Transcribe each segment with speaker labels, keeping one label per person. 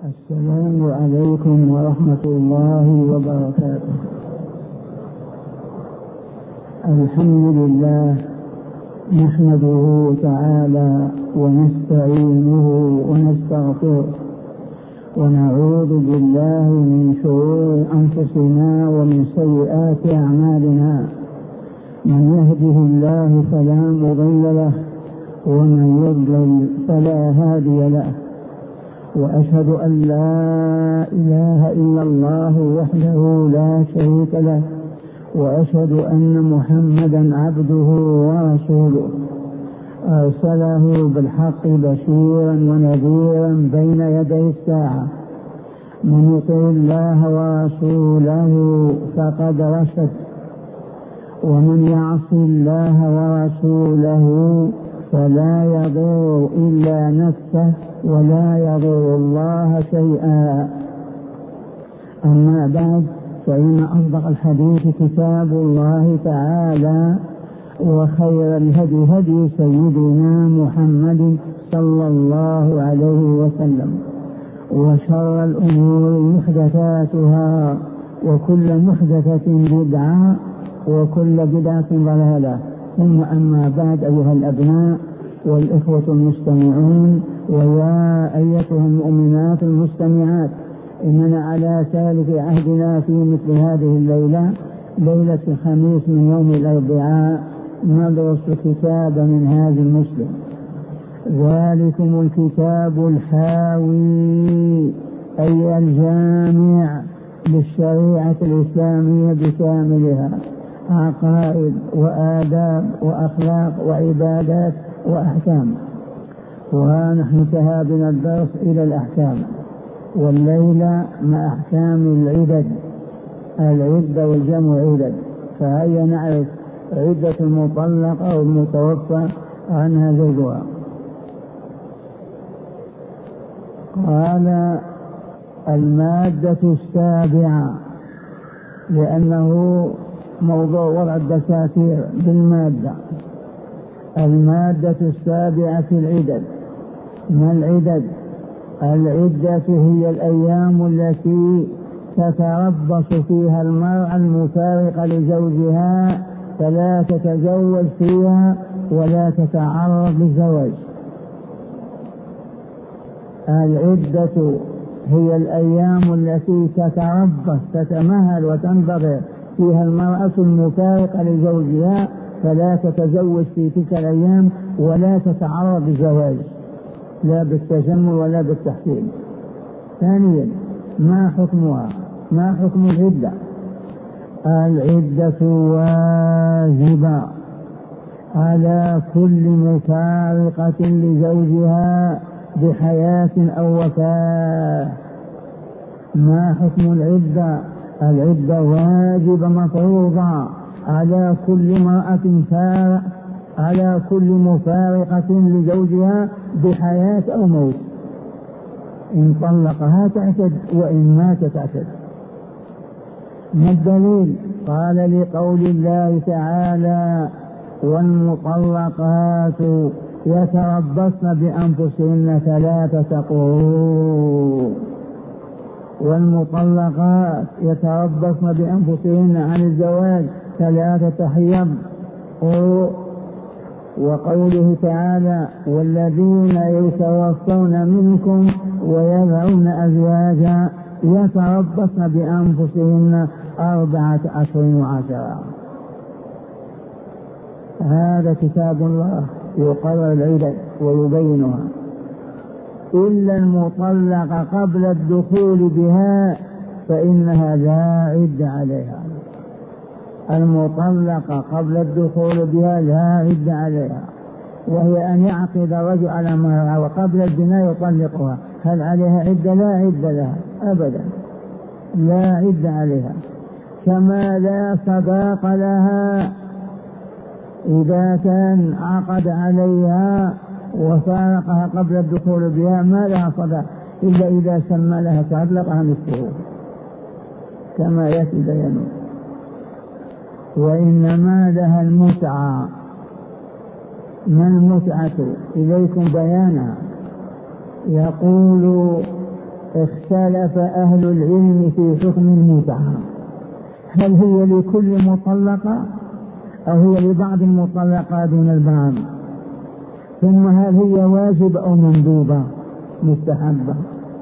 Speaker 1: السلام عليكم ورحمة الله وبركاته. الحمد لله نحمده تعالى ونستعينه ونستغفره ونعوذ بالله من شرور أنفسنا ومن سيئات أعمالنا. من يهده الله فلا مضل له ومن يضلل فلا هادي له، وأشهد أن لا إله إلا الله وحده لا شريك له، وأشهد أن محمدا عبده ورسوله أرسله بالحق بشيرا ونذيرا بين يدي الساعة. من يطع الله ورسوله فقد رشد، ومن يعص الله ورسوله فلا يضر إلا نفسه ولا يضر الله شيئا. أما بعد، فإن أصدق الحديث كتاب الله تعالى، وخير الهدي هدي سيدنا محمد صلى الله عليه وسلم، وشر الأمور محدثاتها، وكل محدثة بدعة، وكل بدعة ضلالة. ثم أما بعد، أيها الأبناء والإخوة المستمعون، ويا أيتها المؤمنات المستمعات، إننا على سالف عهدنا في مثل هذه الليلة، ليلة الخميس من يوم الأربعاء، ندرس كتاب منهاج المسلم. ذلكم الكتاب الحاوي أي الجامع للشريعة الإسلامية بكاملها، عقائد وآداب وأخلاق وعبادات وأحكام. ونحن انتهى بنا الدرس إلى الأحكام، والليلة مع أحكام العدة والجمع عدد. فهيا نعرف عدة المطلق أو المتوفى عنها زوجها. قال المادة السابعة، لأنه موضوع وضع الدساتير بالمادة. المادة السابعة في العدد. ما العدد؟ العدة هي الأيام التي تتربص فيها المرأة المفارقة لزوجها، فلا تتزوج فيها ولا تتعرض للزواج. العدة هي الأيام التي تتربص، تتمهل وتنتظر فيها المرأة المفارقة لزوجها، فلا تتزوج في تلك الأيام ولا تتعرض للزواج، لا بالتجمل ولا بالتحصيل. ثانيا، ما حكمها؟ ما حكم العدة؟ العدة واجبة على كل مفارقة لزوجها بحياة أو وفاة. ما حكم العدة؟ العدة واجبة مفروضة على كل امرأة على كل مفارقة لزوجها بحياة أو موت. إن طلقها تعتد، وإن مات تعتد. ما الدليل؟ قال لقول الله تعالى: والمطلقات يتربصن بأنفسهن 3 قروء. والمطلقات يتربصن بأنفسهن عن الزواج 3 حيض. وقوله تعالى: والذين يتوفون منكم ويذرون أزواجا يتربصن بأنفسهن 4 أشهر و10. هذا كتاب الله يقرر العدة ويبينها. إلا المطلق قبل الدخول بها فإنها لا عدة عليها. المطلقة قبل الدخول بها لا عدة عليها، وهي أن يعقد الرجل على امرأة وقبل البناء يطلقها. هل عليها عدة؟ لا عدة لها أبدا، لا عدة عليها. كما لا صداق لها إذا كان عقد عليها وفارقها قبل الدخول بها، ما لها صداق إلا إذا سمى لها تعلقها نصفه، كما يأتي بيانه. وإنما لها المتعة. ما المتعة؟ إليكم بيانها. يقول اختلف أهل العلم في حكم المتعة، هل هي لكل مطلقة أو هي لبعض المطلقات دون البعض؟ ثم هل هي واجب أو مندوبة مستحبة؟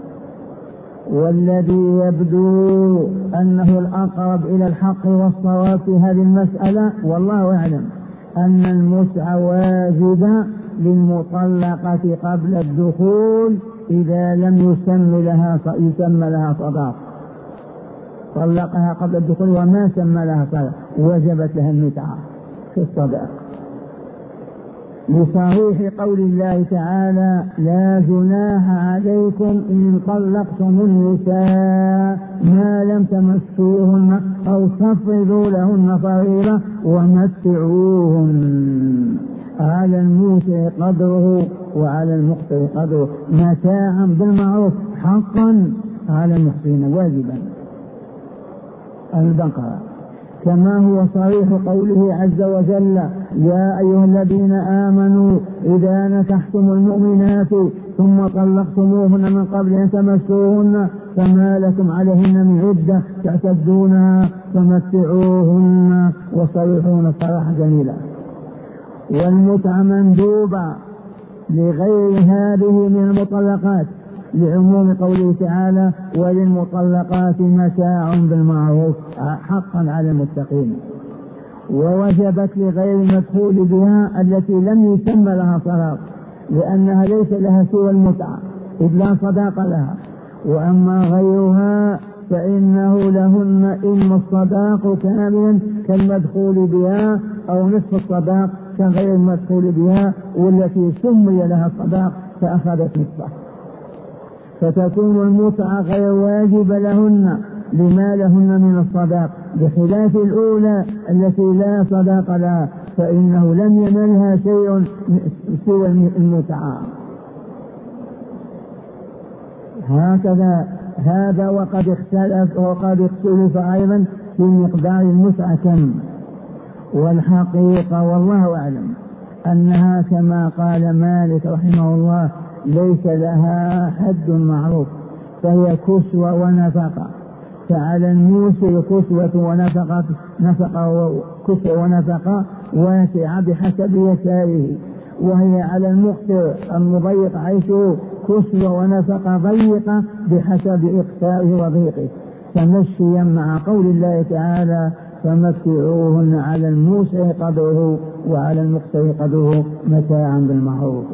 Speaker 1: والذي يبدو أنه الأقرب إلى الحق والصواب في هذه المسألة والله أعلم أن المتعة واجبة للمطلقة قبل الدخول إذا لم يسمى لها صداق، طلقها قبل الدخول وما سمى لها صداق وجبت لها المتعة في الصداق، لصحيح قول الله تعالى: لا جناح عليكم إن طلقتم النساء ما لم تمسوهن أو تفرضوا لهن فريضة ومتعوهن، على الموسع قدره وعلى المقتر قدره، متاعا بالمعروف حقا على المحسنين واجبا. البقرة. كما هو صريح قوله عز وجل: يا أيها الذين آمنوا إذا نكحتم المؤمنات ثم طلقتموهن من قبل أن تمسوهن فما لكم عليهن من عدة تعتدونها فمتعوهن وصرحوهن صراحة جميلة. والمتعة مندوبة لغير هذه من المطلقات لعموم قوله تعالى: وللمطلقات متاع بالمعروف حقا على المتقين. ووجبت لغير المدخول بها التي لم يسمى لها صداق، لأنها ليس لها سوى المتعة إذ لا صداق لها. وأما غيرها فإنه لهن إما الصداق كاملا كالمدخول بها أو نصف الصداق كغير المدخول بها، والتي سمي لها الصداق فأخذت نصفه، فتكون المتعة غير واجبة لهن لما لهن من الصداق، بخلاف الأولى التي لا صداق لها فإنه لم ينلها شيء سوى المتعة. هكذا هذا. وقد اختلف أيضا في مقدار المتعة كم، والحقيقة والله أعلم أنها كما قال مالك رحمه الله ليس لها حد معروف، فهي كسوة ونفقة، فعلى الموسع كسوة ونفقة واسعة بحسب يساره، وهي على المقتر المضيق عيشه كسوة ونفقة ضيقة بحسب إقسائه وضيقه، فمشيا مع قول الله تعالى: فمتعوهن على الموسع قدره وعلى المقتر قدره متاعا بالمعروف.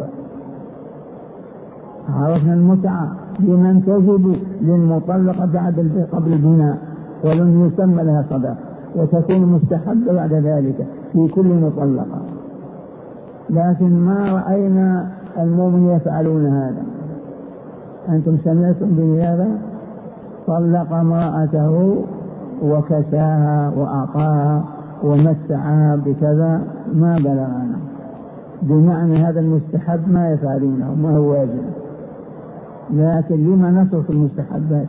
Speaker 1: عرفنا المتعة لمن تجب للمطلقة قبل البناء ولم يسمى لها صداق، وتكون مستحبة بعد ذلك في كل مطلقة، لكن ما رأينا المؤمن يفعلون هذا. أنتم سمعتم بهذا؟ طلق امرأته وكساها وأعطاها ومتعها بكذا، ما بلغنا، بمعنى هذا المستحب ما يفعلونه ما هو واجب، لكن لما نصرف المستحبات؟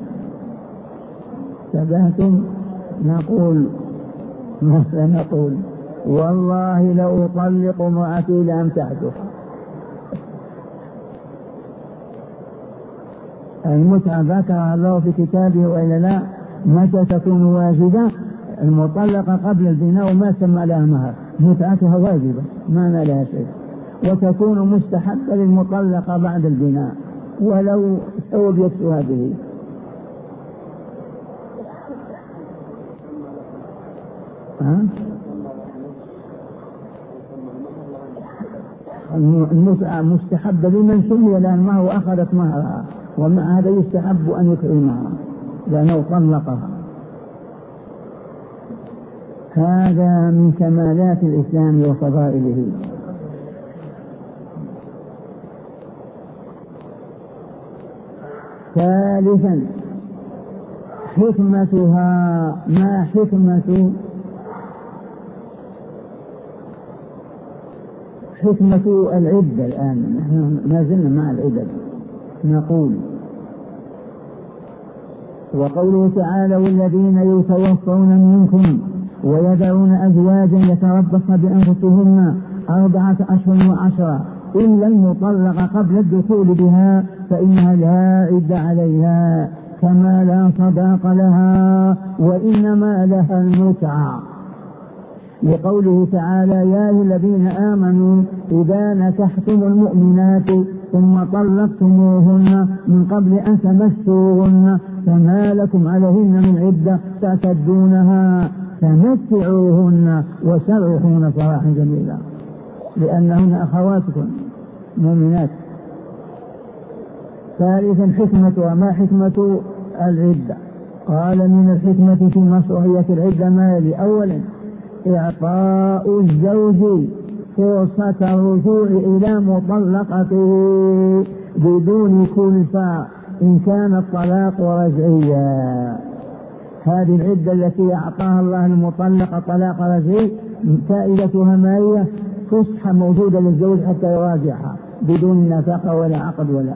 Speaker 1: تبهتم؟ نقول مثلا نقول: والله لو أطلق امرأتي لأمتعته. المتعة ذكرها الله في كتابه وإلا لا؟ متى تكون واجبة؟ المطلقة قبل البناء وما سمى لها مهر متعتها واجبة ما لها شيء، وتكون مستحبة للمطلقة بعد البناء ولو ثوب يكسوها به. المتعة مستحبة لمن سمي لها المهر وأخذت مهرها، ومع هذا يستحب أن يكرمها لأنه طلقها. هذا من كمالات الإسلام وفضائله. ثالثا حكمتها. ما حكمة العدة؟ الآن نحن ما زلنا مع العدة. نقول: وقوله تعالى: والذين يتوفون منكم ويذرون أزواجا يتربصن بأنفسهن 4 أشهر و10 إلا المطلقة قبل الدخول بها فإنها لا عدة عليها، كما لا صداق لها وإنما لها المتعة، لقوله تعالى: يا أيها الذين آمنوا إذا نكحتم المؤمنات ثم طلقتموهن من قبل أن تمسوهن فما لكم عليهن من عدة تعتدونها فمتعوهن وسرحوهن سراحا جميلا، لأنهن أخواتكم مؤمنات. ثالثا حكمتها. ما حكمة العدة؟ قال: من الحكمة في مشروعية العدة ما يلي: أولا إعطاء الزوج فرصة الرجوع إلى مطلقته بدون كلفة إن كان الطلاق رجعيا. هذه العدة التي أعطاها الله المطلقة طلاق رجعي فائدتها ما هي؟ فسحة موجودة للزوج حتى يراجعها بدون نفقة ولا عقد ولا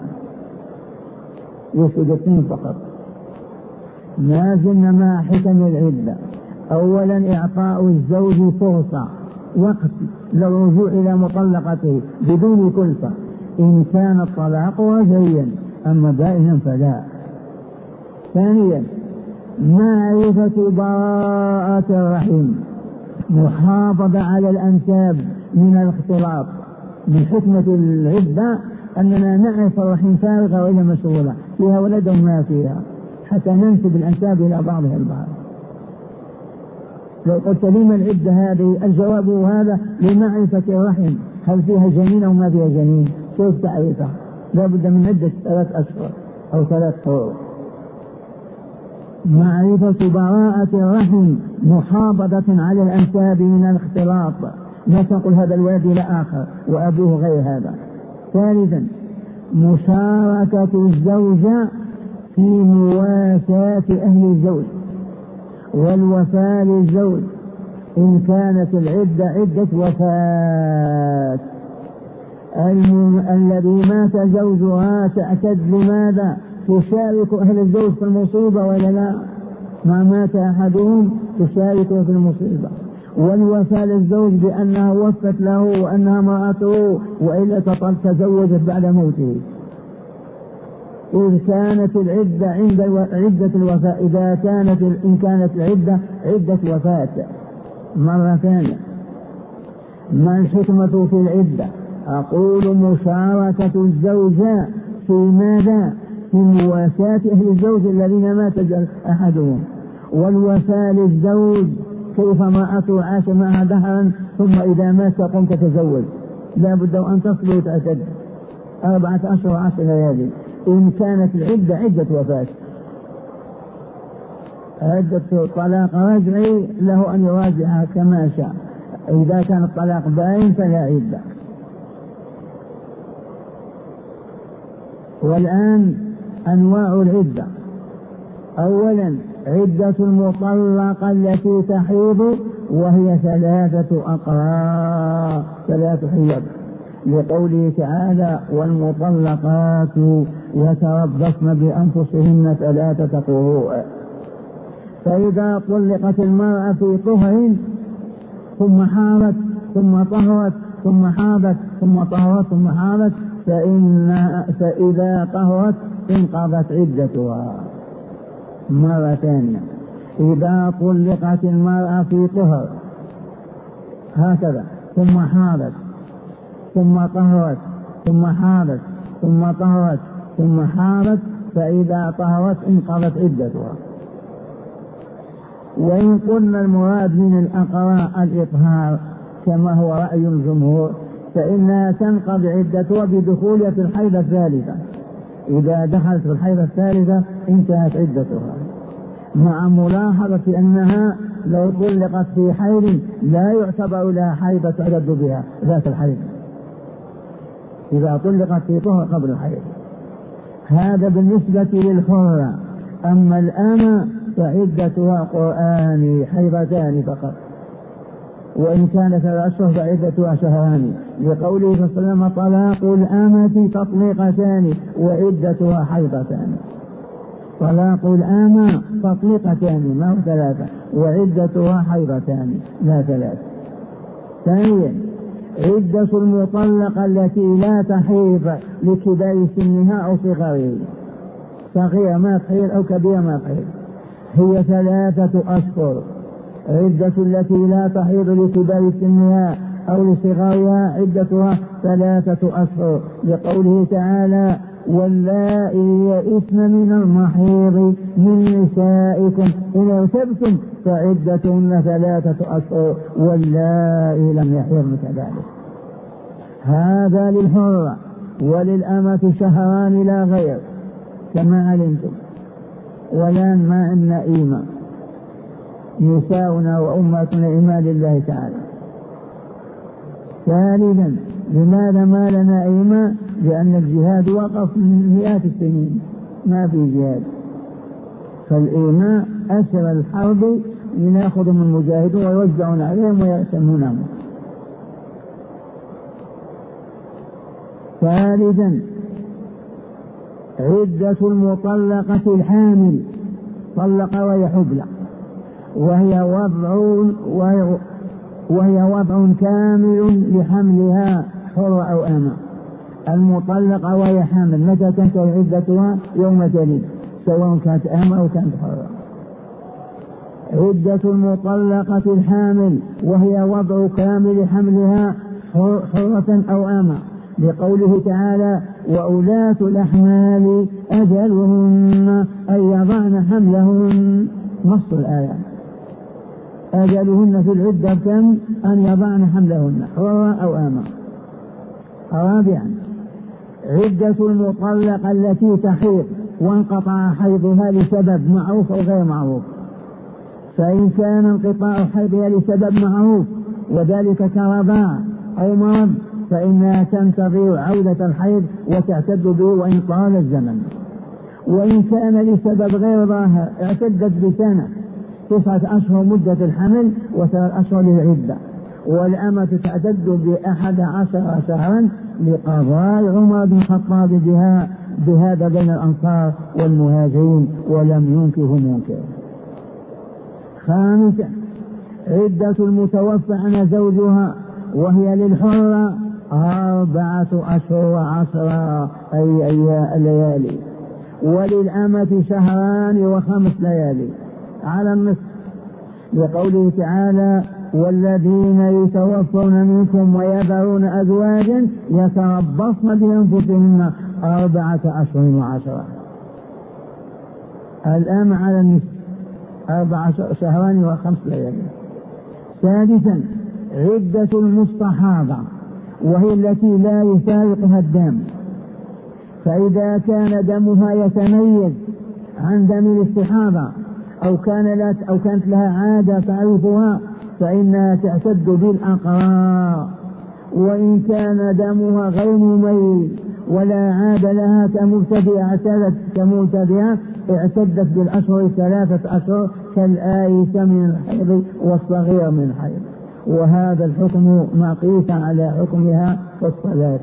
Speaker 1: يسجدين فقط. ما زلنا مع حكم العدة. أولا إعطاء الزوج فرصة وقت للرجوع إلى مطلقته بدون كلفة إن كان الطلاق رجعيا، أما بائنا فلا. ثانيا معرفة براءة الرحم، محافظة على الأنساب من الاختلاط. من حكمة العدة أننا نعرف الرحم فارغة وإلى مسؤولة فيها ولد ما فيها حتى ننسب الأنساب إلى بعضها البعض. لو قلت لما العدة هذه؟ الجواب هذا: لمعرفة الرحم، هل فيها جنين أو ما فيها جنين، كيف تعرفها؟ لا بد من عدة 3 أشهر أو 3 شهور. معرفة براءة الرحم، محافظة على الأنساب من الاختلاط، لا تقول هذا الولد إلى آخر وأبوه غير هذا. ثالثا مشاركة الزوجة في مواساة أهل الزوج والوفاء للزوج إن كانت العدة عدة وفاة. الذي مات زوجها تعتد لماذا؟ تشارك أهل الزوج في المصيبة ولا لا؟ ما مات أحدهم تشاركه في المصيبة. والوفاء للزوج بأنها وفت له وأنها امرأته وإلا تزوجت بعد موته. إذ كانت العدة عند عدة الوفاء، إن كانت العدة عدة وفاة. مرة ثانية، ما الحكمة في العدة؟ أقول مشاركة الزوجة في ماذا؟ في مواساة أهل الزوج الذين مات أحدهم، والوفاء للزوج كيف امرأته عاش معها دهرا ثم إذا مات قم تتزوج، لا بد أن تصبر وتعتد 4 أشهر 10 ليالي. إن كانت العدة عدة وفاة. عدة طلاق رجعي له أن يراجعها كما شاء، إذا كان الطلاق باين فلا عدة. والآن أنواع العدة. أولا عدة المطلقة التي تحيض وهي 3 أقراء 3 حيض، لقوله تعالى: والمطلقات يتربصن بأنفسهن 3 قروء. فإذا طلقت المرأة في طهر ثم حاضت ثم طهرت ثم حاضت ثم طهرت ثم حاضت فإذا طهرت انقضت عدتها. مرة ثانية، إذا طلقت المرأة في طهر هكذا ثم حاضت ثم طهرت ثم حاضت ثم طهرت ثم حاضت فإذا طهرت انقضت عدتها. وإن قلنا المراد من الأقراء الإطهار كما هو رأي الجمهور فإنها تنقضي عدتها بدخولها في الحيضة الثالثة. إذا دخلت في الحيضة الثالثة انتهت عدتها، مع ملاحظة أنها لو طلقت في حيض لا يعتبر لها حيضة تعتد بها ذات الحيض إذا طلقت في طهر قبل الحيض. هذا بالنسبة للحرة. أما الأمة فعدتها قرآن حيضتان فقط، وإن كانت 3 أشهر فعدتها 2 شهر، لقوله صلى الله عليه وسلم: طلاق الأمة تطليقتان وعدتها حيضتان. طلاق الأمة تطليقتان ما هو 3 وعدتها حيضتان لا 3. ثانيا عدة المطلقة التي لا تحيض لكبار سنها أو صغاره، صغيرة ما تحيض أو كبيرة ما تحيض، هي 3 أشهر. عدة التي لا تحيض لكبار سنها أو لصغارها عدتها 3 أشهر، لقوله تعالى: واللائي يئسن من المحيض من نسائكم إن ارتبتم فعدتهن 3 أشهر واللائي لم يحيضن كذلك. هذا للحرة، وللأمة شهران لا غير كما علمتم. والآن ما عندنا إيمة، نساؤنا وأمتنا إيمان لله تعالى. ثالثا، لماذا ما لنا إيمة؟ لأن الجهاد وقف من مئات السنين، ما في جهاد، فالإيماء أسر الحرب لنأخذ من المجاهدين ويوزعون عليهم ويأسمونهم. ثالثا، عدة المطلقة الحامل، طلق وهي حبلى، وهي وضع كامل لحملها حر أو أمة. المطلقة وهي حامل متى تنتهي عدتها؟ يوم تلد، سواء كانت أمة أو كانت حرة. عدة المطلقة الحامل وهي وضع كامل حملها حرة أو أمة، لقوله تعالى: وأولاة الأحمال أجلهن أن يضعن حملهن. نص الآية، أجلهن في العدة كم؟ أن يضعن حملهن، حرة أو أمة. رابعا، عدة المطلقة التي تحيض وانقطع حيضها لسبب معروف أو غير معروف، فإن كان انقطاع حيضها لسبب معروف وذلك كرضاع أو مرض فإنها تنتظر عودة الحيض وتعتد به وإن طال الزمن. وإن كان لسبب غير ظاهر اعتدت بسنة، 9 أشهر مدة الحمل و3 أشهر للعدة. والأمة تعتد ب11 شهرا لقضاء عمر بن الخطاب بهذا بين الأنصار والمهاجرين ولم ينكه منكر. خامسا، عدة المتوفى عن زوجها وهي للحرة 4 أشهر و10 ليالي، وللأمة 2 شهر و5 ليالي على النصف، لقوله تعالى: والذين يتوفون منكم ويذرون أزواجا يتربصن بأنفسهن 4 أشهر و10. الآن على النصف 4 شهر و5 ليالي. سادسا، عدة المستحاضة وهي التي لا يفارقها الدم، فإذا كان دمها يتميز عن دم الاستحاضة أو كانت لها عادة تعرفها فإنها تعتد بالأقراء. وإن كان دمها غير مميز ولا عاد لها كمبتدئة اعتدت بالأشهر 3 أشهر كالآيس من الحيض والصغير من الحيض. وهذا الحكم مقيس على حكمها في الصلاة.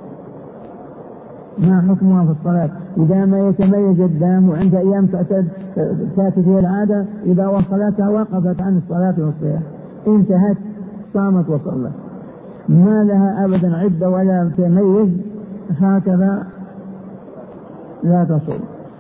Speaker 1: ما حكمها في الصلاة؟ إذا ما يتميز الدم وعند أيام تأتي فيها العادة إذا وصلتها وقفت عن الصلاة والصيام، انتهت، صامت وصلت، ما لها أبدا عدة ولا تميز، هكذا لا تصل.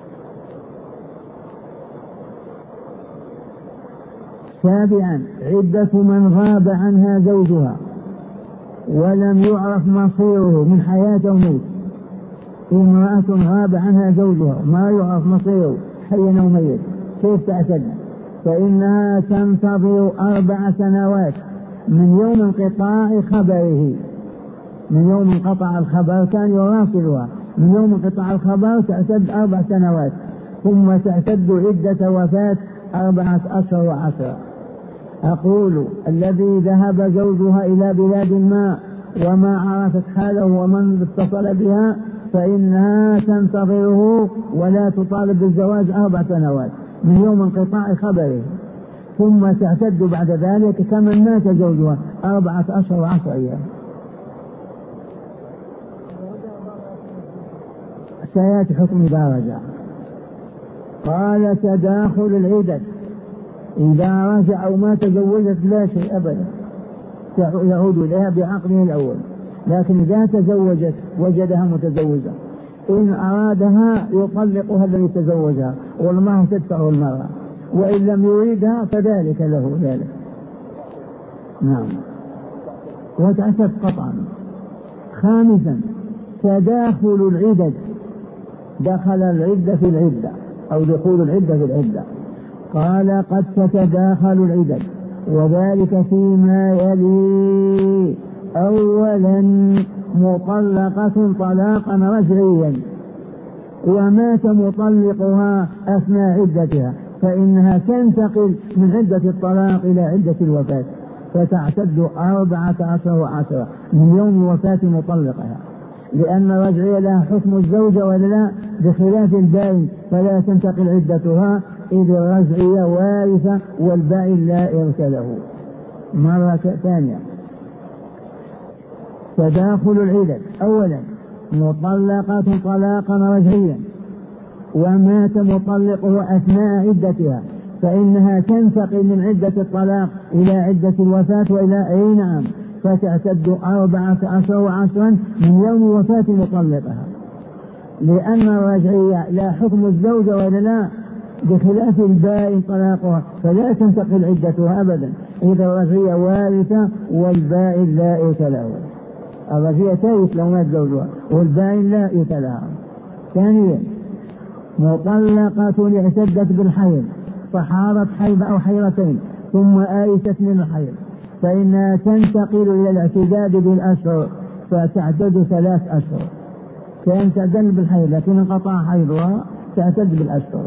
Speaker 1: سابعا، عدة من غاب عنها زوجها ولم يعرف مصيره من حياة أو موت. امرأة غاب عنها زوجها ما يعرف مصيره حي أو ميت، كيف تعتد؟ فإنها تنتظر 4 سنوات من يوم انقطاع خبره، من يوم انقطع الخبر كان يواصلها، من يوم انقطاع الخبر تعتد 4 سنوات، ثم تعتد عدة وفاة 4 أشهر و10. أقول: الذي ذهب زوجها إلى بلاد ما وما عرفت حاله ومن اتصل بها فإنها تنتظره ولا تطالب بالزواج 4 سنوات من يوم انقطاع خبره، ثم تعتد بعد ذلك كمن مات زوجها 4 أشهر و10 أيام. سيأتي حكم إذا رجع. قال: تداخل العدد، إذا رجع أو ما تزوجت لا شيء أبدا، يعود إليها بعقله الأول. لكن إذا تزوجت وجدها متزوجة إن أرادها يطلقها الذي تزوجها والله تدفعه المرأة، وإن لم يريدها فذلك له ذلك. نعم. وتعتد قطعا. خامسا تداخل العدد، دخل العدة في العدة أو دخول العدة في العدة. قال قد تتداخل العدد وذلك فيما يلي: أولا مطلقة طلاقا رجعيا ومات مطلقها أثناء عدتها فإنها تنتقل من عدة الطلاق إلى عدة الوفاة فتعتد 14 وعشرة من يوم وفاة مطلقها، لأن الرجعية لها حكم الزوجة ولا لا، بخلاف البائن فلا تنتقل عدتها إذ الرجعية وارثة والبائن لا إرث له. مرة ثانية تداخل العدد: أولا مطلقة طلاقا رجعيا ومات مطلقه أثناء عدتها فإنها تنتقل من عدة الطلاق إلى عدة الوفاة وإلى أي نعم فتعتد 14 وعشرا من يوم وفاة مطلقها، لأن الرجعية لا حكم الزوجة ولا لا، بخلاف البائن طلاقها فلا تنتقل عدتها أبدا إذا الرجعية وارثة والبائن لا إرث له. الرجعية ترث لو مات زوجها والبائن لا إرث لها. ثانيا مطلقة اعتدت بالحيض فحارت حيض أو حيضتين ثم آيست من الحيض فإنها تنتقل إلى الاعتداد بالأشهر فتعتد 3 أشهر. كانت تعتد بالحيض لكن انقطع حيضها تعتد بالأشهر.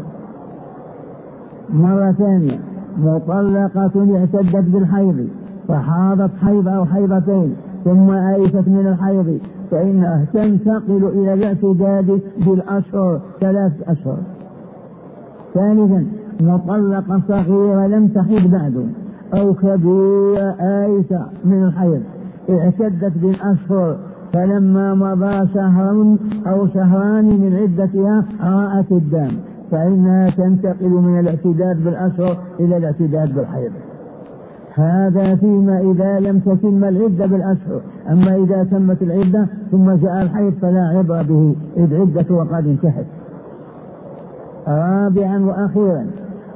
Speaker 1: مرة ثانية مطلقة اعتدت بالحيض فحاضت حيض أو حيضتين ثم آيست من الحيض فإنها تنتقل إلى الاعتداد بالأشهر 3 أشهر. ثالثا مطلقة صغيرة لم تحض بعد أو كبيرة آيسة من الحيض اعتدت بالأشهر فلما مضى شهر أو شهران من عدتها رأت الدم فإنها تنتقل من الاعتداد بالأشهر إلى الاعتداد بالحيض. هذا فيما إذا لم تتم العدة بالأشهر، أما إذا تمت العدة ثم جاء الحيض فلا عبرة به إذ عدته وقد انتهت. رابعا وأخيرا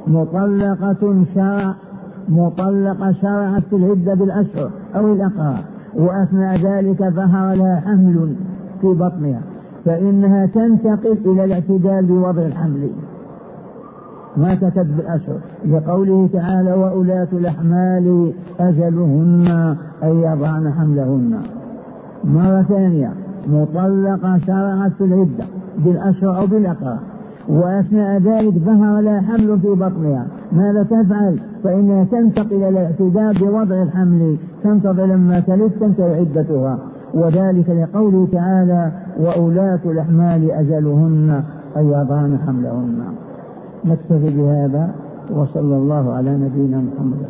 Speaker 1: مطلقة شرعت في العدة بالأشهر أو الأقراء وأثناء ذلك ظهر لها حمل في بطنها فإنها تنتقل إلى الاعتدال بوضع الحمل ما تتت بالأشهر لقوله تعالى: وأولاة الأحمال أجلهن أن يضعن حملهن. مرة ثانية مطلقة شرعت في العدة بالأشهر أو بالأقراء وأثناء ذلك ظهر لها حمل في بطنها، ماذا تفعل؟ فإنها تنتقل إلى الاعتداد بوضع الحمل تنتظر لما تلد تنتهي عدتها، وذلك لقوله تعالى: وأولاة الأحمال أجلهن أن يضعن حملهن. نكتفي بهذا وصلى الله على نبينا محمد.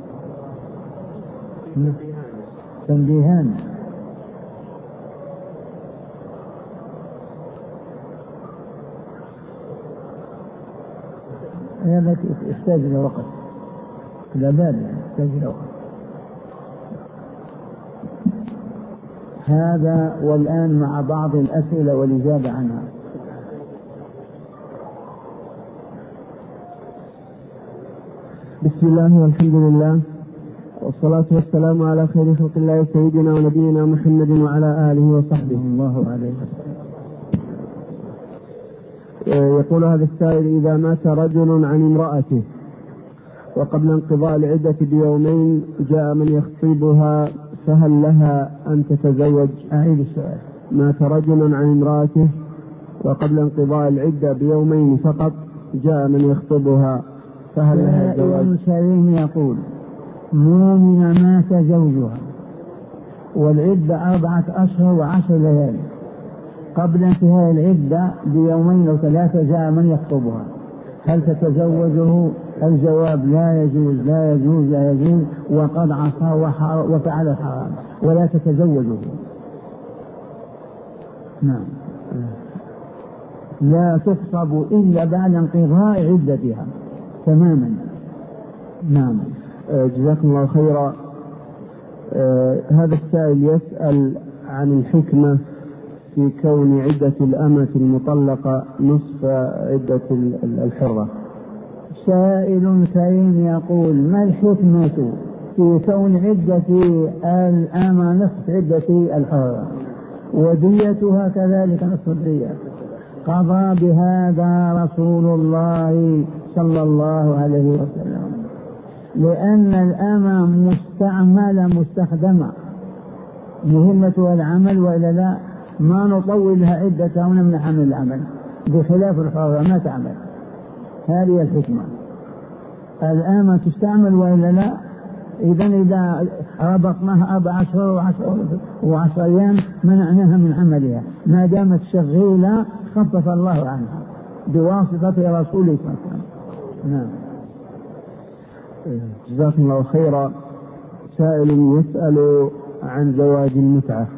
Speaker 1: تنبيهان. هذا يحتاج إلى وقت، لا بال يحتاج إلى وقت. هذا والآن مع بعض الأسئلة والإجابة عنها.
Speaker 2: بسم الله والحمد لله والصلاة والسلام على خير خلق الله سيدنا ونبينا محمد وعلى آله وصحبه الله عليه وسلم. يقول هذا السائل: إذا مات رجل عن امرأته وقبل انقضاء العدة بيومين جاء من يخطبها فهل لها أن تتزوج؟
Speaker 1: أعيد السؤال.
Speaker 2: مات رجل عن امرأته وقبل انقضاء العدة بيومين فقط جاء من يخطبها فهل لها الزواج؟
Speaker 1: ابن سليم يقول: مؤمن مات زوجها والعدة 4 أشهر و10 ليالي، قبل انتهاء العدة بيومين أو 3 جاء من يخطبها، هل تتزوجه؟ الجواب: لا يجوز لا يجوز لا يجوز، وقد عصى وفعل الحرام ولا تتزوجه. نعم. لا تخطب إلا بعد انقضاء عدتها تماما. نعم.
Speaker 2: جزاكم الله خيرا. هذا السائل يسأل عن الحكمة في كون عدة الأمة المطلقة نصف عدة الحرة.
Speaker 1: سائل كريم يقول: ما الحكمة في كون عدة الأمة نصف عدة الحرة وديتها كذلك نصف الدية؟ قضى بهذا رسول الله صلى الله عليه وسلم، لأن الأمة مستعملة مستخدمة مهمتها العمل، وإلا لا ما نطول لها عدتها ونمنعها من العمل، بخلاف الحرة ما تعمل. هذه الحكمة، الأمة تستعمل وإلا لا. إذا ربطناها 4 أشهر و10 أيام منعناها من عملها، ما دامت شغيلة خفف الله عنها بواسطة رسوله صلى الله عليه وسلم. نعم.
Speaker 2: جزاكم الله خيرا. سائل يسأل عن زواج المتعة.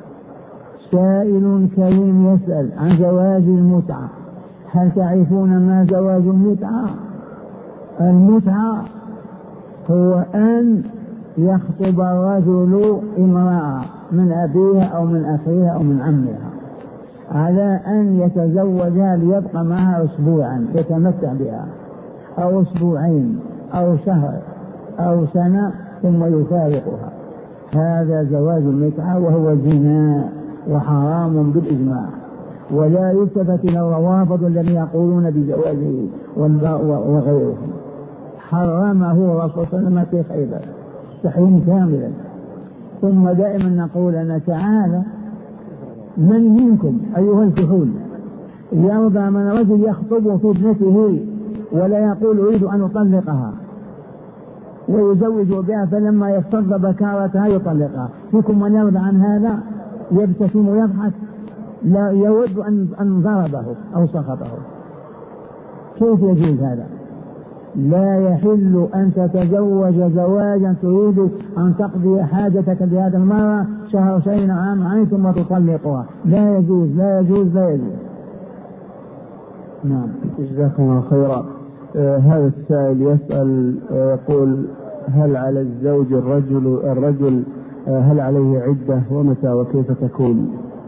Speaker 1: سائل كريم يسأل عن زواج المتعة. هل تعرفون ما زواج المتعة؟ المتعة هو أن يخطب الرجل امرأة من أبيها أو من أخيها أو من عمها على أن يتزوجها ليبقى معها أسبوعا يتمتع بها، أو أسبوعين أو شهر أو سنة ثم يفارقها. هذا زواج المتعة، وهو زنا وحرام بالإجماع، ولا يلتفت إلى الروافض الذين يقولون بزواجه وغيرهم. حرمه رسول الله صلى الله عليه وسلم في خيبر تحريم كاملا. ثم دائما نقول أنا تعالى من منكم أيها الكحول يرضى من رجل يخطب في ابنته ولا يقول أريد أن أطلقها ويزوج بها، فلما يفتض بكارتها يطلقها؟ فيكم من يرضى عن هذا؟ يبتسم ويضحك، لا يود أن ضربه أو سخطه. كيف يجوز هذا؟ لا يحل أن تتزوج زواجا تريد أن تقضي حاجتك بهذا المرة شهر شهرين عام ثم تطلقها. لا يجوز لا يجوز لا يجوز. نعم.
Speaker 2: جزاكم الله خيرا. هذا السائل يسأل يقول: هل على الزوج الرجل هل عليه عدة ومتى وكيف تكون؟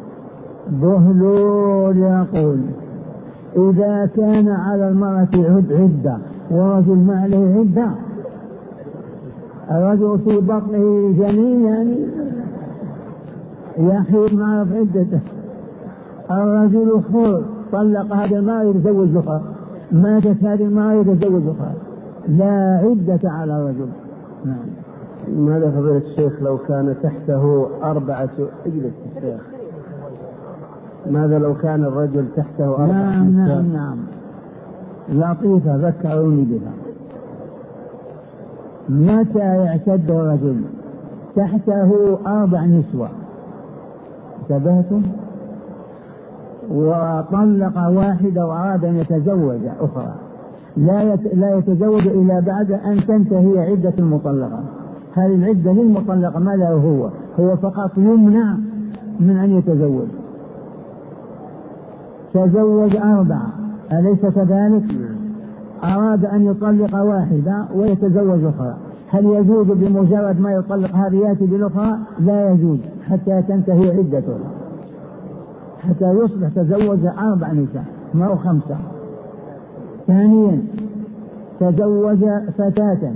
Speaker 1: بهلول يقول: إذا كان على المرأة عدة ورجل ما عليه عدة، الرجل في بطنه جنين يعني يحيط مع عدته، الرجل حر طلق هذا المرأة يتزوج أخرى، ماتت هذه المرأة يتزوج أخرى، لا عدة على الرجل. نعم.
Speaker 2: ماذا فضيلة الشيخ لو كان تحته 4 اجلس الشيخ، ماذا لو كان الرجل تحته 4
Speaker 1: نعم نعم لطيفة ذكروني بها. متى يعتد الرجل تحته 4 نسوة انتبهتم، وطلق واحدة وأراد أن يتزوج أخرى، لا يتزوج إلا بعد أن تنتهي عدة المطلقة. هذه العدة للمطلقة ما له هو فقط يمنع من أن يتزوج. تزوج 4 أليس كذلك؟ أراد أن يطلق واحدة ويتزوج أخرى، هل يجوز بمجرد ما يطلق هذه يأتي بالأخرى؟ لا يجوز حتى تنتهي عدتها، حتى يصبح تزوج 4 نساء ما هو 5. ثانيا تزوج فتاة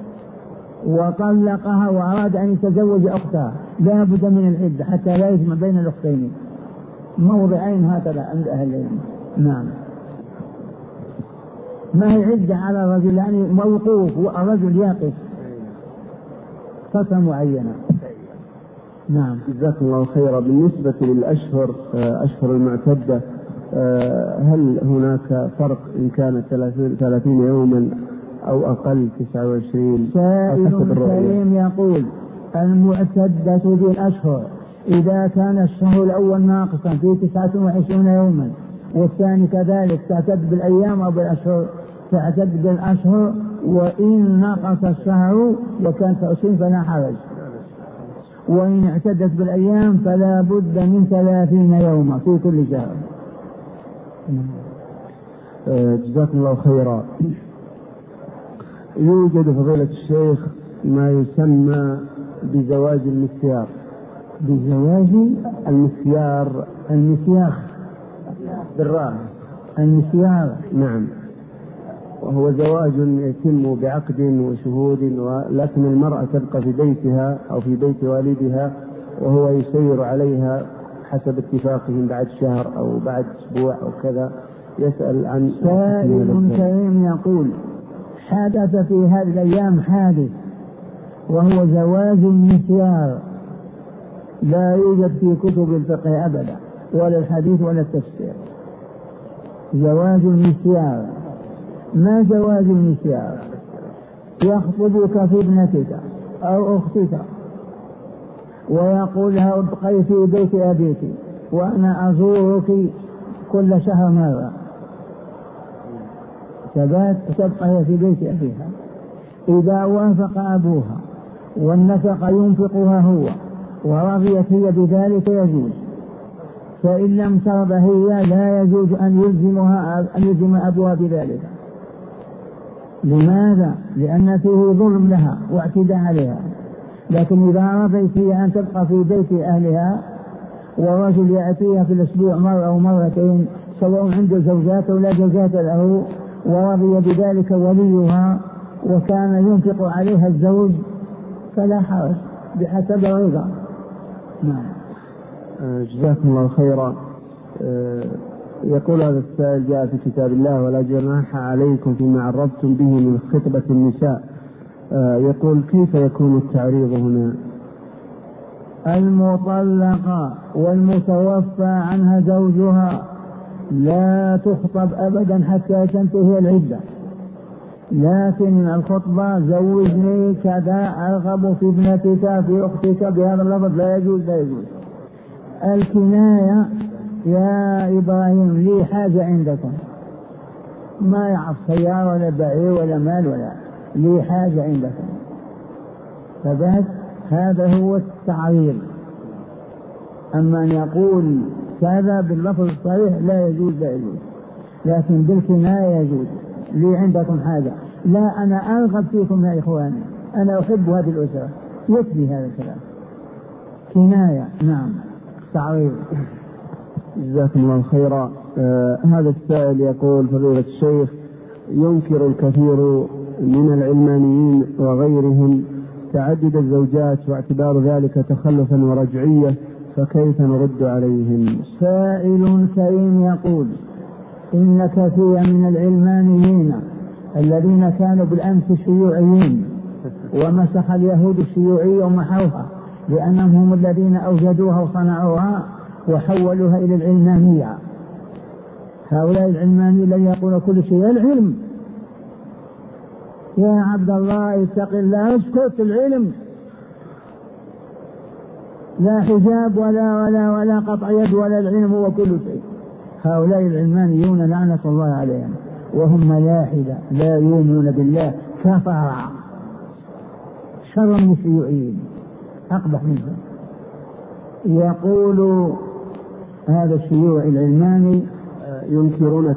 Speaker 1: وطلقها وأراد أن يتزوج أختها، لا بد من العدة حتى لا يجمع بين الأختين، موضعين هكذا عند أهل العلم. نعم. ما هي عدة على الرجل؟ يعني موقوف والرجل يقف فترة معينة. نعم.
Speaker 2: جزاكم الله خيرا. بالنسبة للأشهر أشهر المعتدة، هل هناك فرق إن كانت 30 يوما أو أقل 29؟
Speaker 1: سائل كريم يقول: المعتدة بالأشهر إذا كان الشهر الأول ناقصا في 29 يوما والثاني كذلك تعتد بالأيام أو بالأشهر، تعتد بالأشهر، وإن نقص الشهر وكان 20 فلا حرج، وإن اعتدت بالأيام فلا بد من 30 يوما في كل شهر.
Speaker 2: جزاكم الله خيرا. يوجد فضيلة الشيخ ما يسمى بزواج المسيار.
Speaker 1: بزواج المسياخ
Speaker 2: بالراء.
Speaker 1: المسيار.
Speaker 2: نعم. وهو زواج يتم بعقد وشهود، لكن المرأة تبقى في بيتها أو في بيت والدها وهو يسير عليها حسب اتفاقهم بعد شهر أو بعد أسبوع أو كذا. يسأل عن
Speaker 1: سائل كريم يقول: حدث في هذه الأيام حادث وهو زواج المسيار، لا يوجد في كتب الفقه أبدا ولا الحديث ولا التفسير. زواج المسيار. ما زواج المسيار؟ يخطبك في ابنتك أو أختك ويقول لها ابقي في بيت أبيك وأنا أزورك كل شهر مرة، تبقى في بيت أبيها. إذا وافق أبوها والنفقة ينفقها هو ورضيت هي بذلك يجوز، فإن لم ترضى هي لا يجوز أن يلزم أبوها بذلك. لماذا؟ لأن فيه ظلم لها واعتداء عليها. لكن إذا رضيت هي أن تبقى في بيت أهلها ورجل يأتيها في الأسبوع مرة أو مرتين سواء عنده زوجات أو لا زوجات له ورضي بذلك وليها وكان ينفق عليها الزوج فلا حرج بحسب الرضا. نعم.
Speaker 2: جزاكم الله خيرا. يقول هذا السائل: جاء في كتاب الله ولا جناح عليكم فيما عرضتم به من خطبة النساء. يقول: كيف يكون التعريض هنا؟
Speaker 1: المطلقة والمتوفى عنها زوجها لا تخطب أبدا حتى تنتهي العدة، لكن الخطبة زوجني كذا أرغب في ابنتك في أختك بهذا اللفظ لا يجوز. الكناية: يا إبراهيم لي حاجة عندكم، ما يعرف سيارة ولا بعير ولا مال ولا، لي حاجة عندكم، فبس هذا هو التعريض. أما أن يقول كذا باللفظ الصحيح لا يجوز، لكن بالكناية يجوز. لي عندكم حاجة، لا أنا أرغب فيكم يا إخواني، أنا أحب هذه الأسرة، يكفي هذا الكلام. كناية. نعم. تعريض.
Speaker 2: جزاكم الله خيرا. هذا السائل يقول: فضيلة الشيخ، ينكر الكثير من العلمانيين وغيرهم تعدد الزوجات واعتبار ذلك تخلفا ورجعية، فكيف نرد عليهم؟
Speaker 1: سائل كريم يقول: إن كثير من العلمانيين الذين كانوا بالأمس شيوعيين ومسح اليهود الشيوعية ومحوها لأنهم هم الذين أوجدوها وصنعوها وحولوها إلى العلمانية. هؤلاء العلمانيين لن يقول كل شيء العلم. يا عبد الله اتق الله، اسكت، العلم لا حجاب ولا قطع يد ولا العلم هو كل شيء. هؤلاء العلمانيون لعنة الله عليهم وهم ملاحدة لا يؤمنون بالله، كفر، شر من الشيوعيين، أقبح منهم. يقول هذا الشيوع العلماني
Speaker 2: ينكرون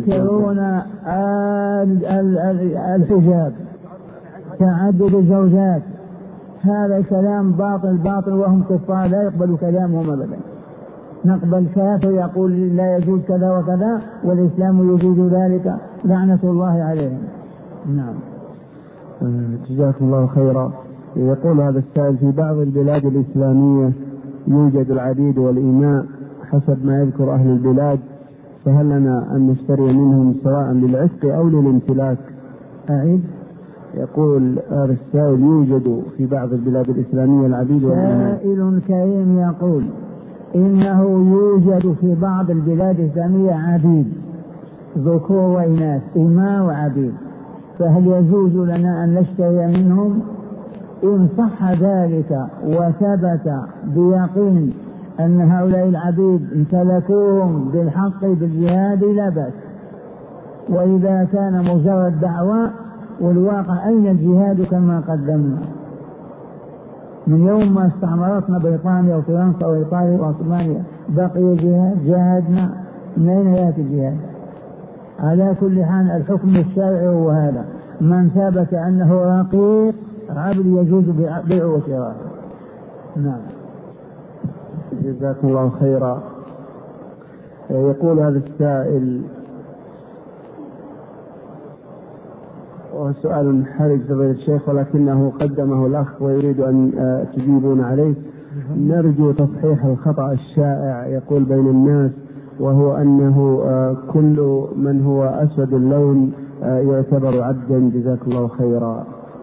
Speaker 1: الحجاب، تعدد الزوجات، هذا كلام باطل وهم كفار لا يقبل كلامهم أبدا. نقبل كافر يقول لا يجوز كذا وكذا والإسلام يجوز ذلك، لعنة الله عليهم. نعم.
Speaker 2: جزاكم الله خيرا. يقول هذا السائل: في بعض البلاد الإسلامية يوجد العبيد والإماء حسب ما يذكر أهل البلاد، فهل لنا أن نشتري منهم سواء للعتق أو للامتلاك؟
Speaker 1: أعيد.
Speaker 2: يقول هذا السائل: يوجد في بعض البلاد الإسلامية العبيد والإماء.
Speaker 1: سائل كريم يقول: إنه يوجد في بعض البلاد الإسلامية عبيد ذكور وإناث، إماء وعبيد، فهل يجوز لنا أن نشتري منهم؟ إن صح ذلك وثبت بيقين أن هؤلاء العبيد امتلكوهم بالحق بالجهاد لا بأس، وإذا كان مجرد دعوة والواقع أين الجهاد كما قدمنا؟ من يوم ما استعمرتنا بريطانيا وفرنسا وإيطاليا وعثمانيا بقي جهاد؟ جاهدنا، من أين يأتي الجهاد؟ على كل حال الحكم الشرعي هو هذا: من ثبت أنه رقيق عبد يجوز بيعه وشراءه. نعم.
Speaker 2: جزاكم الله خيرا. يقول هذا السائل، وسؤال محرج فضيلة الشيخ ولكنه قدمه الأخ ويريد أن تجيبون عليه. نرجو تصحيح الخطأ الشائع يقول بين الناس، وهو أنه كل من هو أسود اللون يعتبر عبدا. جزاكم الله خيرا.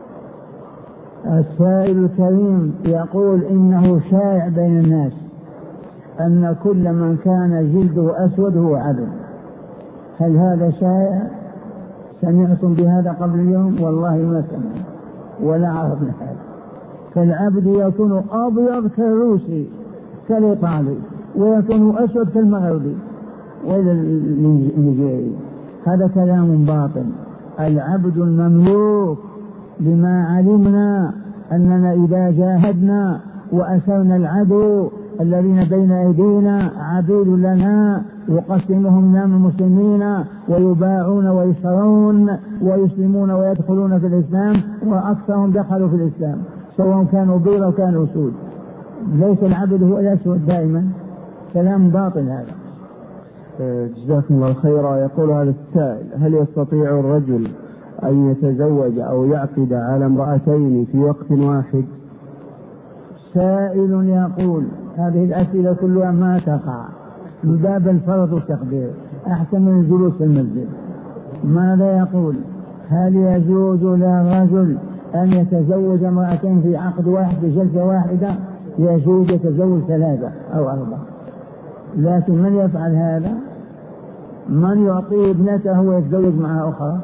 Speaker 1: السائل الكريم يقول إنه شائع بين الناس أن كل من كان جلده أسود هو عبد. هل هذا شائع؟ سمعتم بهذا قبل اليوم؟ والله ما سمعنا ولا عرفنا هذا. فالعبد يكون أبيض كالروسي كالإيطالي، ويكون أسود كالمغربي وإلى النيجيري. هذا كلام باطل. العبد المملوك لما علمنا أننا إذا جاهدنا وأسرنا العدو الذين بين أيدينا عبيد لنا، يقسمهم من المسلمين ويباعون ويشترون ويسلمون ويدخلون في الإسلام، وأكثرهم دخلوا في الإسلام سواء كانوا بيض أو كانوا سود. ليس العبد هو الأسود دائما. كلام باطل هذا.
Speaker 2: جزاكم الله خيرا. يقول هذا السائل: هل يستطيع الرجل أن يتزوج أو يعقد على امرأتين في وقت واحد؟
Speaker 1: سائل يقول هذه الأسئلة كلها ما تقع من باب الفرض والتقدير، أحسن من الجلوس في المسجد. ماذا يقول؟ هل يجوز للرجل أن يتزوج امرأتين في عقد واحد في جلسة واحدة؟ يجوز يتزوج 3 أو 4، لكن من يفعل هذا؟ من يعطيه ابنته ويتزوج معها أخرى؟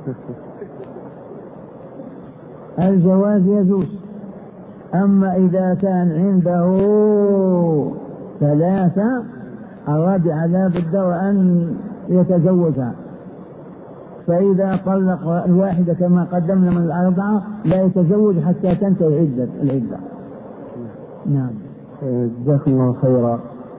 Speaker 1: الجواز يجوز. أما إذا كان عنده 3 الرابعة لا بد أن يتزوجها، فإذا طلق الواحدة كما قدمنا من 4 لا يتزوج حتى تنتهي العدة. نعم.
Speaker 2: جزاكم الله خيرا.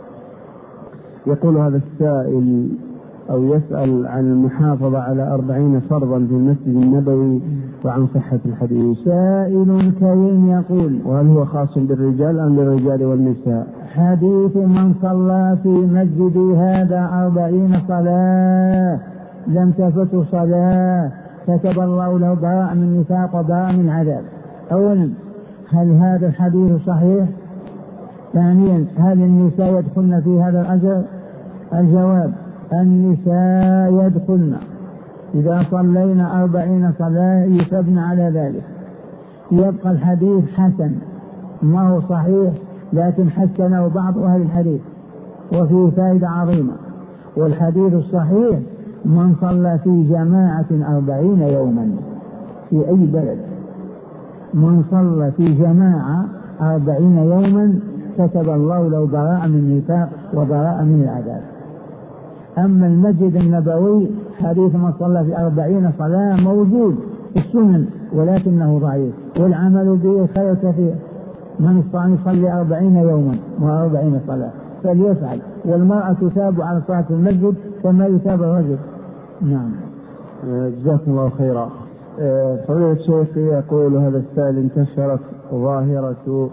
Speaker 2: يقول هذا السائل أو يسأل عن المحافظة على 40 فرضا في المسجد النبوي وعن صحة الحديث.
Speaker 1: سائل كريم يقول:
Speaker 2: وهل هو خاص بالرجال أم للرجال والنساء؟
Speaker 1: حديث من صلى في مسجدي هذا 40 صلاة لم تفته صلاة كتب الله له براء من نفاق وبراء من عذاب. أولا، هل هذا الحديث صحيح؟ ثانيا، هل النساء يدخلن في هذا الأجر؟ الجواب: النساء يدخلن إذا صلينا 40 صلاة يثبن على ذلك. يبقى الحديث حسن، ما هو صحيح لكن حسنه بعض أهل الحديث وفيه فائدة عظيمة. والحديث الصحيح: من صلى في جماعة 40 يوما في أي بلد، من صلى في جماعة 40 يوما كتب الله له براء من النفاق وبراء من العذاب. أما المسجد النبوي حديث من صلى في 40 صلاة موجود في السنن ولكنه ضعيف، والعمل به خير كثير. من استطاع يصلي 40 يوما و40 صلاة فليفعل، والمرأة تثاب على صلاة المسجد كما يثاب الرجل. نعم.
Speaker 2: جزاكم الله خيرا. فضيلة الشيخ يقول هذا السائل: انتشرت ظاهرة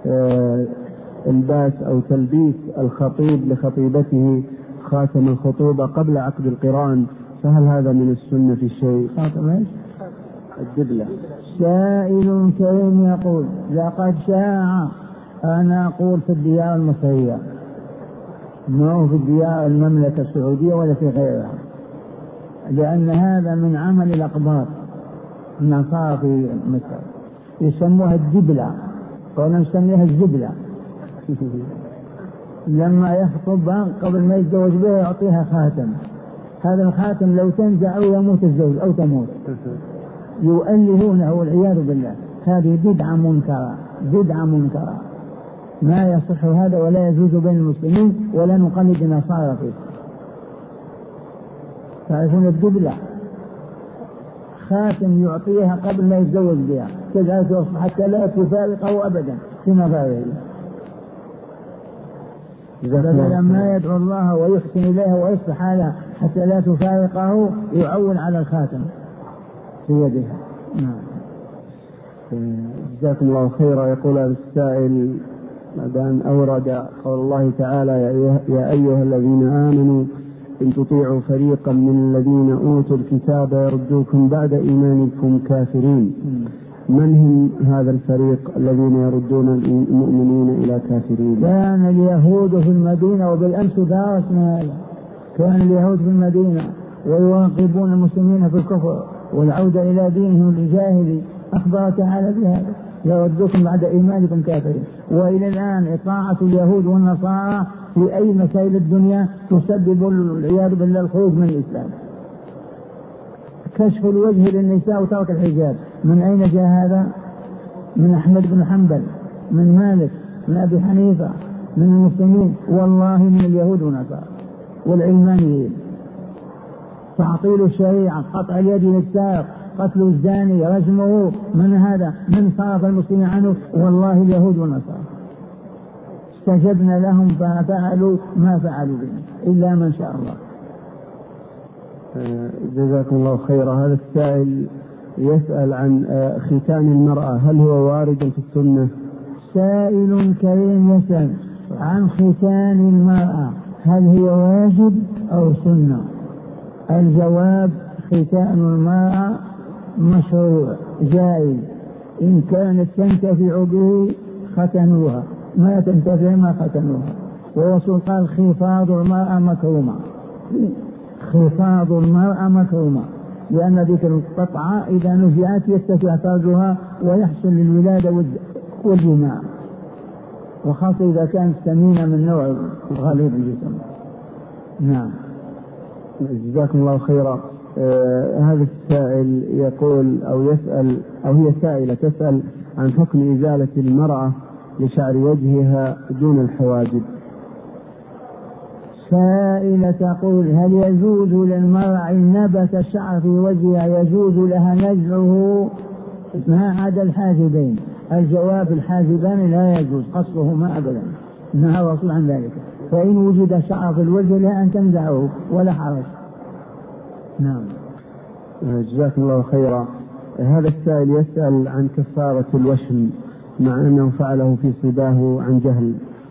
Speaker 2: الباس أو تلبيس الخطيب لخطيبته خاتم الخطوبة قبل عقد القران، فهل هذا من السنة في الشيء؟
Speaker 1: خاتم ايش؟
Speaker 2: الدبلة.
Speaker 1: سائل كريم يقول: لقد شاع، أنا أقول في الديار المصرية، ما هو في الديار المملكة السعودية ولا في غيرها، لأن هذا من عمل الأقباط النصارى في مصر، يسموها الدبلة ونسميها الزبلة. لما يخطب قبل ما يتزوج بها يعطيها خاتم، هذا الخاتم لو تنزع أو يموت الزوج أو تموت، يؤلهونه والعياذ بالله. هذه بدعة منكرة، بدعة منكرة، ما يصح هذا ولا يجوز بين المسلمين ولا نقلد النصارى فيه. تعرفون الدبلة؟ خاتم يعطيها قبل ما يتزوج بها كذلك حتى لا تفارقه أبدا في مظاهره، بدل ما يدعو الله ويحسن إليها ويصلح حالها حتى لا تفارقه يعول على الخاتم في يدها. نعم.
Speaker 2: جزاكم الله خيرا. يقول هذا السائل: بعد أن أورد قول الله تعالى يا أيها الذين آمنوا إن تطيعوا فريقا من الذين أوتوا الكتاب يردوكم بعد إيمانكم كافرين. من هم هذا الفريق الذين يردون المؤمنين إلى كافرين؟
Speaker 1: كان اليهود في المدينة، وبالأمس دارسنا هذا. كان اليهود في المدينة ويراقبون المسلمين في الكفر والعودة إلى دينهم الجاهلي، أخبر تعالى بهذا يردوكم بعد إيمانكم كافرين. وإلى الآن إطاعة اليهود والنصارى في أي مسائل الدنيا تسبب العياذ بالله الخروج من الإسلام. كشف الوجه للنساء وترك الحجاب، من أين جاء هذا؟ من أحمد بن حنبل، من مالك، من أبي حنيفة، من المسلمين، والله من اليهود والنصارى والعلمانيين. تعطيل الشريعة، قطع اليد للسارق، قتل الزاني، رجمه، من هذا؟ من صرف المسلمين عنه؟ والله اليهود والنصارى. استجبنا لهم ففعلوا ما فعلوا به إلا من شاء الله.
Speaker 2: جزاكم الله خيرا. هذا السائل يسأل عن ختان المرأة، هل هو وارد في السنة؟
Speaker 1: سائل كريم يسأل عن ختان المرأة، هل هو واجب أو سنة؟ الجواب: ختان المرأة مشروع جائز، إن كانت تنتفع به ختنوها، ما تنتفع ما ختنوها. والرسول قال: خفاض المرأة مكرومة، خفاض المرأة مكرومة، لأن ذيك القطعة إذا نزعت يتسع فرجها ويحصل للولادة والجماع، وخاصة إذا كانت سمينة من نوع غليظ الجسم. نعم.
Speaker 2: جزاكم الله خيرا. هذا السائل يقول أو يسأل، أو هي سائلة تسأل عن حكم إزالة المرأة لشعر وجهها دون الحواجب.
Speaker 1: سائلة تقول: هل يجوز للمرأة إن نبت الشعر في وجهها يجوز لها نزعه ما عدا الحاجبين؟ الجواب: الحاجبان لا يجوز قصهما أبدا، نهى الرسول عن ذلك. فإن وجد شعر في الوجه لا أن تنزعه ولا حرج. نعم.
Speaker 2: جزاكم الله خيرا. هذا السائل يسأل عن كفارة الوشم مع أنه فعله في صباه عن جهل.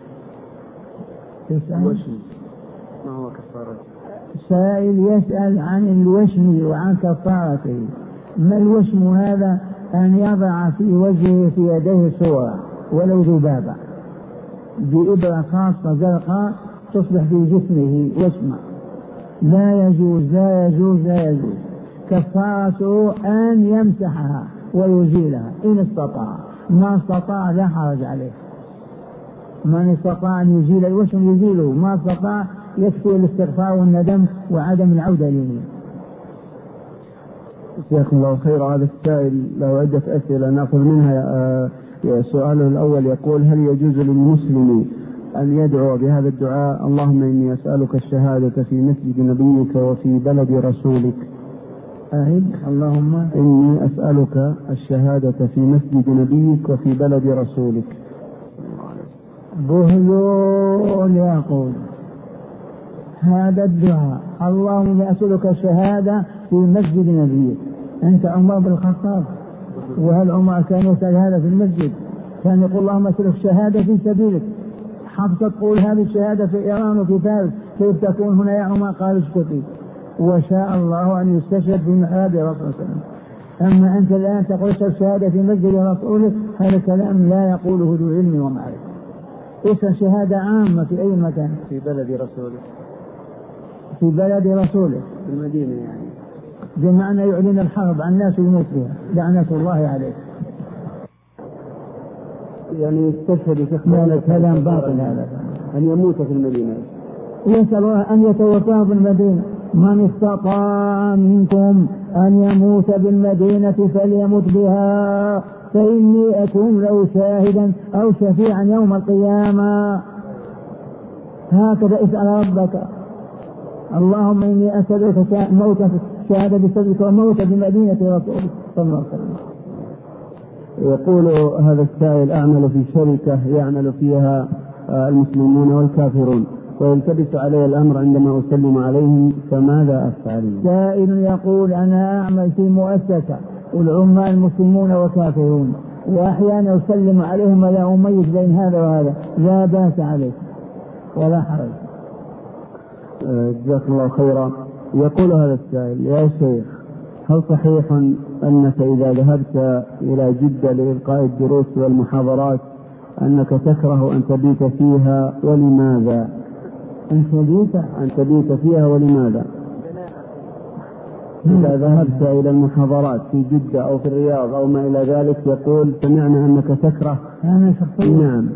Speaker 1: الوشم ما هو كفارة؟ سائل يسأل عن الوشم وعن كفارته. ما الوشم هذا؟ أن يضع في وجهه في يديه صورة ولو ذبابة بإبرة خاصة زرقاء تصبح في جسمه وشمة. لا يجوز لا يجوز لا يجوز. كفارته أن يمسحها ويزيلها إن استطاع، ما استطاع لا حرج عليه. من استطاع أن يزيل الوشم يزيله، ما استطاع يكفي الاستغفار والندم وعدم العودة إليه.
Speaker 2: جزاكم الله خيرا. هذا السائل له عدة أسئلة نأخذ منها. سؤاله الأول يقول: هل يجوز للمسلم أن يدعو بهذا الدعاء: اللهم إني أسألك الشهادة في مسجد نبيك وفي بلد رسولك؟
Speaker 1: اللهم
Speaker 2: إني أسألك الشهادة في مسجد نبيك وفي بلد رسولك.
Speaker 1: بهلول يقول هذا الدعاء: اللهم أسألك الشهادة في مسجد نبيك. أنت عمر بن الخطاب، وهل عمر كان يسأل هذا في المسجد؟ كان يقول: اللهم أسألك الشهادة في سبيلك. حفصة تقول هذه الشهادة في إيران وفي فارس، كيف تكون هنا يا عمر؟ قال: اسكتي. وشاء الله أن يستشهد في محراب رسول الله صلى الله عليه وسلم. أما أنت الآن تقول الشهادة في مسجد رسولك، هذا كلام لا يقوله ذو علم ومعرفة. اسم شهادة عامة في أي مكان.
Speaker 2: في بلد رسولك،
Speaker 1: في بلد رسولك،
Speaker 2: في المدينة يعني،
Speaker 1: بمعنى يعلن الحرب عن الناس ويموت فيها، لعنة الله عليه.
Speaker 2: يعني يستشهد في
Speaker 1: هذا كلام باطل، هذا
Speaker 2: أن يموت في المدينة.
Speaker 1: يسأل الله أن يتوفاه في المدينة. من استطاع منكم أن يموت بالمدينة فليمت بها، فإني أكون له شاهدا أو شفيعا يوم القيامة. هكذا اسأل ربك: اللهم إني أسألك موت شهادة بصدقك وموت بمدينة رسولك صلى الله عليه وسلم.
Speaker 2: يقول هذا السائل: أعمل في شركة يعمل فيها المسلمون والكافرون، ويلتبس علي الأمر عندما أسلم عليهم، فماذا أفعل؟
Speaker 1: سائل يقول: أنا أعمل في مؤسسة والعمال مسلمون وكافرون، وأحيانا أسلم عليهم ولا أميز بين هذا وهذا، لا بأس عليه ولا حرج.
Speaker 2: جزاك الله خيرا. يقول هذا السائل: يا شيخ، هل صحيح أنك إذا ذهبت إلى جدة لإلقاء الدروس والمحاضرات أنك تكره أن تبيت فيها، ولماذا؟
Speaker 1: أن
Speaker 2: تبيت فيها ولماذا؟ إذا ذهبت إلى المحاضرات في جدة أو في الرياض أو ما إلى ذلك، يقول سمعنا أنك تكره.
Speaker 1: أنا شخصيا
Speaker 2: نعم.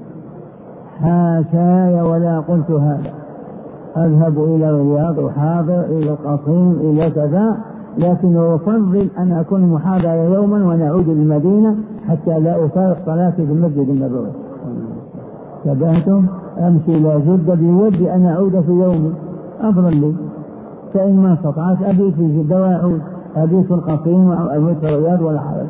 Speaker 1: حاشاي ولا قلت هذا. أذهب إلى الرياض وحاضر إلى القصيم إلى كذا، لكن أفضل أن أكون محاضرا يوما ونعود للمدينة حتى لا أفارق صلاتي في المسجد النبوي. تبعتم أمشي إلى جدة بودي أن أعود في يومي أفضل لي، فإن ما استطعت أبيت في جدة وأعود، أبيت في القصيم أو أبيت في الرياض ولا حرج.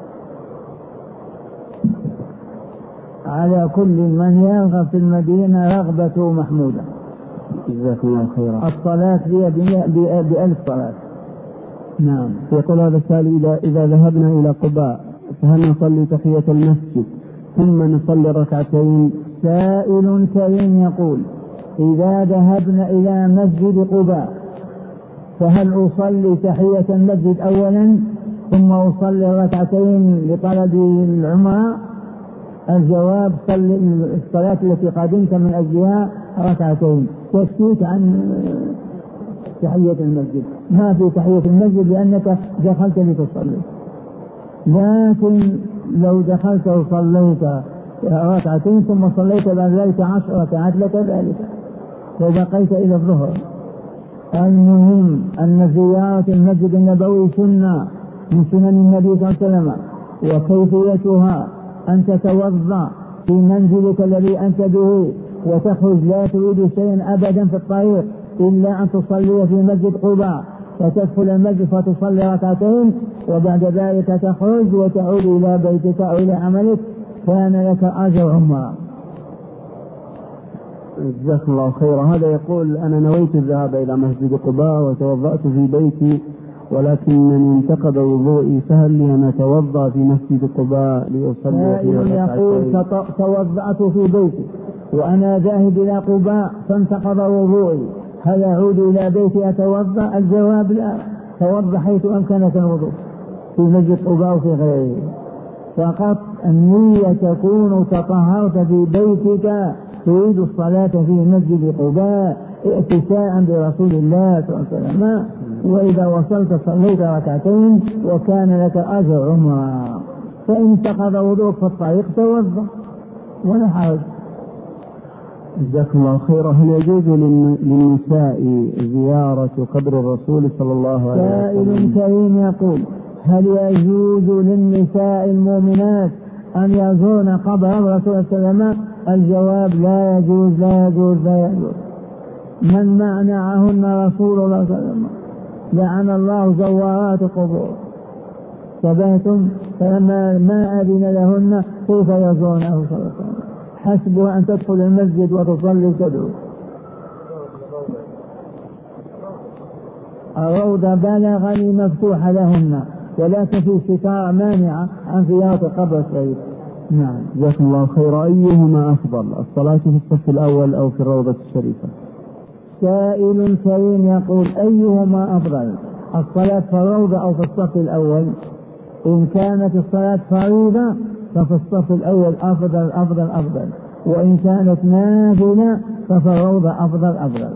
Speaker 1: على كل من يرغب في المدينة رغبته محمودة.
Speaker 2: جزاكم الله خيرا.
Speaker 1: الصلاة هي بألف صلاة.
Speaker 2: نعم. يقول هذا السائل: إذا ذهبنا إلى قباء فهل نصلي تحية المسجد ثم نصلي ركعتين؟
Speaker 1: سائل كريم يقول: إذا ذهبنا إلى مسجد قباء فهل أصلي تحية المسجد أولا ثم أصلي ركعتين لطلب العمرة؟ الجواب: صلي الصلاة التي قدمت من أجلها ركعتين، تسكت عن تحية المسجد. ما في تحية المسجد لأنك دخلت لتصلي، لكن لو دخلت وصليت ركعتين ثم صليت بعد ذلك 10 ركعات لك ذلك وبقيت إلى الظهر. المهم أن زيارة المسجد النبوي سنة من سنن النبي صلى الله عليه وسلم، وكيفيتها أن تتوضأ في منزلك الذي أنت به وتخرج لا تريد شيئا أبدا في الطريق إلا أن تصلي في مسجد قباء، فتدخل المسجد فتصلي ركعتين وبعد ذلك تخرج وتعود إلى بيتك أو إلى عملك، كان لك أجر عمرة.
Speaker 2: جزاكم الله خيرا. هذا يقول: أنا نويت الذهاب إلى مسجد قباء وتوضأت في بيتي ولكنني انتقض وضوئي، فهل لي أن أتوضأ في مسجد قباء لأصلي فيه ركعتين؟
Speaker 1: يقول: توضأت في بيتي وأنا ذاهب إلى قباء فانتقض وضوئي، هل أعود إلى بيتي أتوضأ؟ الجواب: لا، توضأ حيث أمكنك الوضوء في مسجد قباء وفي غيره، فقط النية تكون تطهرت في بيتك تريد الصلاة في مسجد قباء ائتساء برسول الله صلى الله عليه وسلم، وإذا وصلت صليت ركعتين وكان لك أجر عمرة. فإن انتقض وضوءك في الطريق توضأ ولا حرج.
Speaker 2: جزاكم الله خيرا. هل يجوز للنساء زيارة قبر الرسول صلى الله عليه وسلم؟
Speaker 1: سائل كريم يقول: هل يجوز للنساء المؤمنات أن يزورن قبر الرسول صلى الله عليه وسلم؟ الجواب: لا يجوز لا يجوز لا يجوز. من منعهن رسول الله صلى الله عليه وسلم، لعن الله زوارات القبور. تبهتم؟ فلما ما أذن لهن كيف يزورنه صلى الله عليه وسلم؟ حسبها أن تدخل المسجد وتصلي تدعو. الروضة بلغني مفتوحة لهن، ولكن في ستارة مانعة عن زيارة القبر الشريف.
Speaker 2: نعم. جزاكم الله خيرا. أيهما أفضل، الصلاة في الصف الأول أو في الروضة الشريفة؟
Speaker 1: سائل كريم يقول: أيهما أفضل، الصلاة في الروضة أو في الصف الأول؟ إن كانت الصلاة فريضة ففي الصف الأول أفضل أفضل أفضل، وإن كانت نافلة ففي الروضة أفضل أفضل.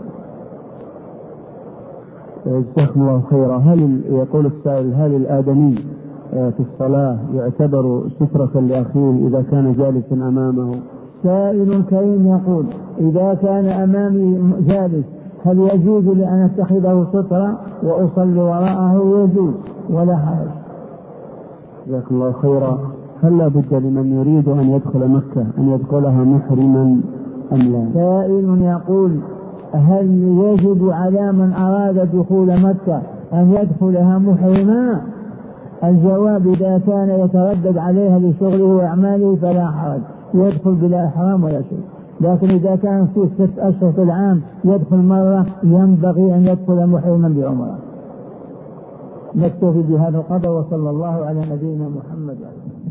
Speaker 2: جزاكم الله خيرا. يقول السائل: هل الآدمي في الصلاة يعتبر سترة لأخيه إذا كان جالسا أمامه؟
Speaker 1: سائل كريم يقول: إذا كان أمامي جالس هل يجوز لأن أتخذه سترة وأصلي وراءه؟ يجوز ولا حرج.
Speaker 2: جزاكم الله خيرا. هل لا بد لمن يريد أن يدخل مكة أن يدخلها محرما أم لا؟
Speaker 1: سائل يقول: هل يجب على من أراد دخول مكة أن يدخلها محرما؟ الجواب: إذا كان يتردد عليها لشغله وأعماله فلا حرج، يدخل بلا إحرام ولا شيء. لكن إذا كان في 6 أشهر في العام يدخل مرة ينبغي أن يدخل محرما بعمره. نكتفي بهذا القدر، وصلى الله على نبينا محمد.